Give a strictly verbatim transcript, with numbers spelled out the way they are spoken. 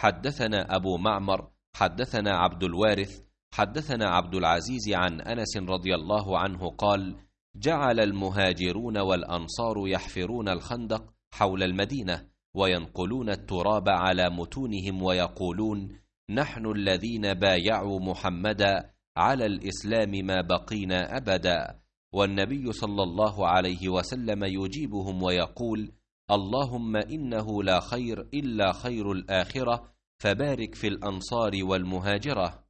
حدثنا أبو معمر حدثنا عبد الوارث حدثنا عبد العزيز عن أنس رضي الله عنه قال: جعل المهاجرون والأنصار يحفرون الخندق حول المدينة وينقلون التراب على متونهم ويقولون: نحن الذين بايعوا محمدا على الإسلام ما بقينا أبدا. والنبي صلى الله عليه وسلم يجيبهم ويقول: اللهم إنه لا خير إلا خير الآخرة، فبارك في الأنصار والمهاجرة.